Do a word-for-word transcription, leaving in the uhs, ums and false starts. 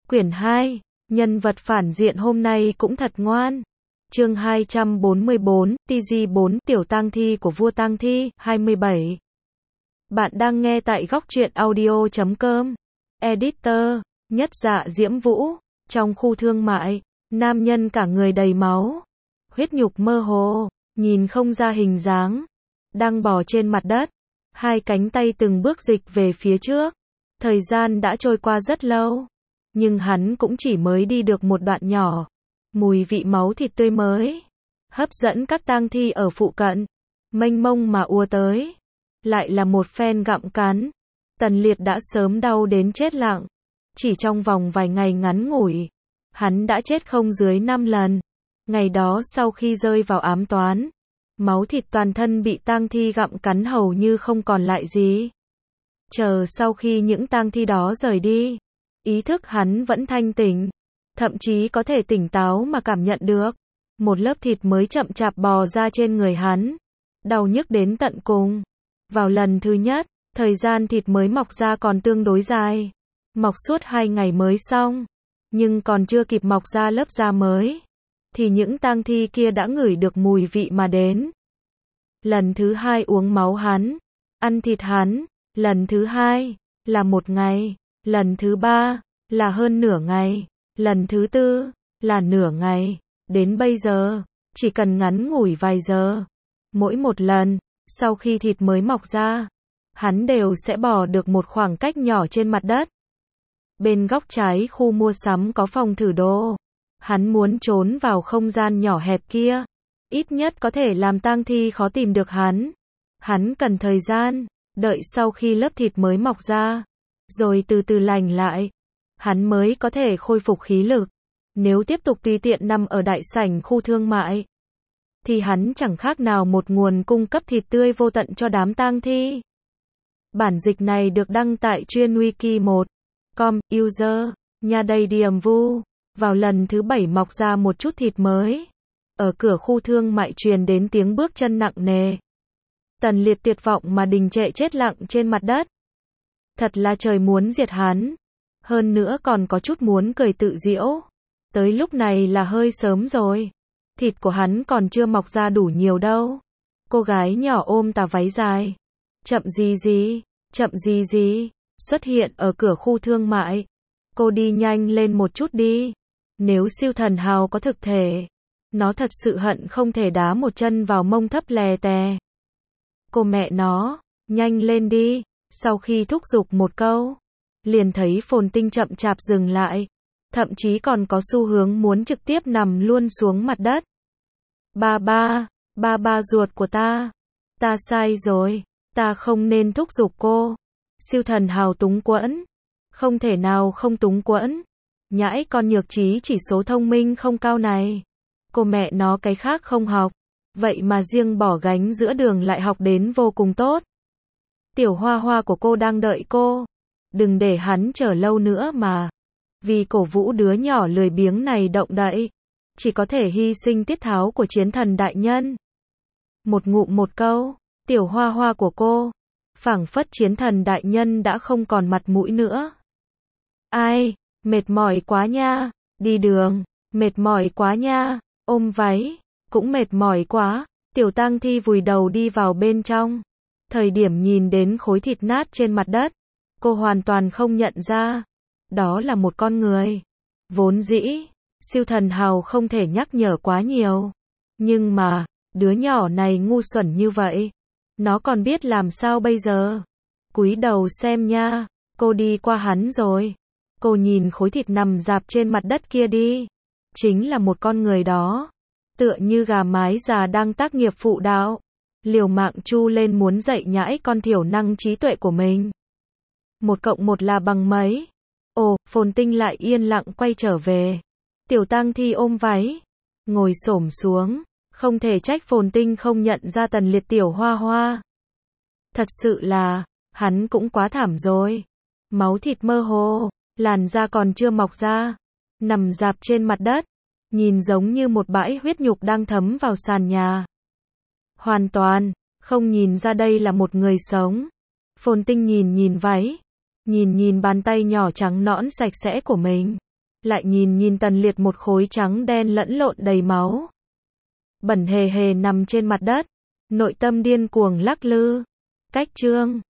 Quyển hai, nhân vật phản diện hôm nay cũng thật ngoan. Chương hai trăm bốn mươi bốn, tê giê bốn, tiểu tang thi của vua tang thi, hai mươi bảy. Bạn đang nghe tại góc truyện audio chấm com. Editor, Nhất Dạ Diễm Vũ. Trong khu thương mại, nam nhân cả người đầy máu, huyết nhục mơ hồ, nhìn không ra hình dáng, đang bò trên mặt đất, hai cánh tay từng bước dịch về phía trước. Thời gian đã trôi qua rất lâu, nhưng hắn cũng chỉ mới đi được một đoạn nhỏ. Mùi vị máu thịt tươi mới hấp dẫn các tang thi ở phụ cận, mênh mông mà ùa tới. Lại là một phen gặm cắn. Tần Liệt đã sớm đau đến chết lặng. Chỉ trong vòng vài ngày ngắn ngủi, hắn đã chết không dưới năm lần. Ngày đó sau khi rơi vào ám toán, máu thịt toàn thân bị tang thi gặm cắn hầu như không còn lại gì. Chờ sau khi những tang thi đó rời đi, ý thức hắn vẫn thanh tỉnh, thậm chí có thể tỉnh táo mà cảm nhận được. Một lớp thịt mới chậm chạp bò ra trên người hắn, đau nhức đến tận cùng. Vào lần thứ nhất, thời gian thịt mới mọc ra còn tương đối dài, mọc suốt hai ngày mới xong. Nhưng còn chưa kịp mọc ra lớp da mới, thì những tang thi kia đã ngửi được mùi vị mà đến. Lần thứ hai uống máu hắn, ăn thịt hắn, lần thứ hai là một ngày, lần thứ ba là hơn nửa ngày, lần thứ tư là nửa ngày, đến bây giờ chỉ cần ngắn ngủi vài giờ. Mỗi một lần sau khi thịt mới mọc ra, hắn đều sẽ bỏ được một khoảng cách nhỏ trên mặt đất. Bên góc trái khu mua sắm có phòng thử đồ. Hắn muốn trốn vào không gian nhỏ hẹp kia, ít nhất có thể làm tang thi khó tìm được hắn. Hắn cần thời gian, đợi sau khi lớp thịt mới mọc ra, rồi từ từ lành lại, hắn mới có thể khôi phục khí lực. Nếu tiếp tục tùy tiện nằm ở đại sảnh khu thương mại, thì hắn chẳng khác nào một nguồn cung cấp thịt tươi vô tận cho đám tang thi. Bản dịch này được đăng tại chuyên wiki một chấm com, user, nhà đầy điềm vu. Vào lần thứ bảy mọc ra một chút thịt mới. Ở cửa khu thương mại truyền đến tiếng bước chân nặng nề. Tần Liệt tuyệt vọng mà đình trệ chết lặng trên mặt đất. Thật là trời muốn diệt hắn. Hơn nữa còn có chút muốn cười tự giễu. Tới lúc này là hơi sớm rồi. Thịt của hắn còn chưa mọc ra đủ nhiều đâu. Cô gái nhỏ ôm tà váy dài, chậm gì gì, chậm gì gì, xuất hiện ở cửa khu thương mại. Cô đi nhanh lên một chút đi. Nếu siêu thần hào có thực thể, nó thật sự hận không thể đá một chân vào mông thấp lè tè. Cô mẹ nó, nhanh lên đi. Sau khi thúc giục một câu, liền thấy Phồn Tinh chậm chạp dừng lại, thậm chí còn có xu hướng muốn trực tiếp nằm luôn xuống mặt đất. Ba ba, ba ba ruột của ta, ta sai rồi, ta không nên thúc giục cô. Siêu thần hào túng quẫn, không thể nào không túng quẫn. Nhãi con nhược trí chỉ số thông minh không cao này. Cô mẹ nó cái khác không học, vậy mà riêng bỏ gánh giữa đường lại học đến vô cùng tốt. Tiểu hoa hoa của cô đang đợi cô. Đừng để hắn chờ lâu nữa mà. Vì cổ vũ đứa nhỏ lười biếng này động đậy, chỉ có thể hy sinh tiết tháo của chiến thần đại nhân. Một ngụm một câu, tiểu hoa hoa của cô, phảng phất chiến thần đại nhân đã không còn mặt mũi nữa. Ai, mệt mỏi quá nha, đi đường, mệt mỏi quá nha, ôm váy, cũng mệt mỏi quá. Tiểu tang thi vùi đầu đi vào bên trong. Thời điểm nhìn đến khối thịt nát trên mặt đất, cô hoàn toàn không nhận ra. Đó là một con người. Vốn dĩ, siêu thần hào không thể nhắc nhở quá nhiều. Nhưng mà, đứa nhỏ này ngu xuẩn như vậy. Nó còn biết làm sao bây giờ. Cúi đầu xem nha, cô đi qua hắn rồi. Cô nhìn khối thịt nằm rạp trên mặt đất kia đi. Chính là một con người đó. Tựa như gà mái già đang tác nghiệp phụ đạo. Liều mạng chu lên muốn dạy nhãi con thiểu năng trí tuệ của mình. Một cộng một là bằng mấy? Ồ, Phồn Tinh lại yên lặng quay trở về. Tiểu tang thi ôm váy, ngồi xổm xuống. Không thể trách Phồn Tinh không nhận ra Tần Liệt tiểu hoa hoa. Thật sự là, hắn cũng quá thảm rồi. Máu thịt mơ hồ, làn da còn chưa mọc ra, nằm rạp trên mặt đất, nhìn giống như một bãi huyết nhục đang thấm vào sàn nhà. Hoàn toàn không nhìn ra đây là một người sống. Phồn Tinh nhìn nhìn váy, nhìn nhìn bàn tay nhỏ trắng nõn sạch sẽ của mình. lại nhìn nhìn Tần Liệt một khối trắng đen lẫn lộn đầy máu. Bẩn hề hề nằm trên mặt đất, nội tâm điên cuồng lắc lư. Cách chương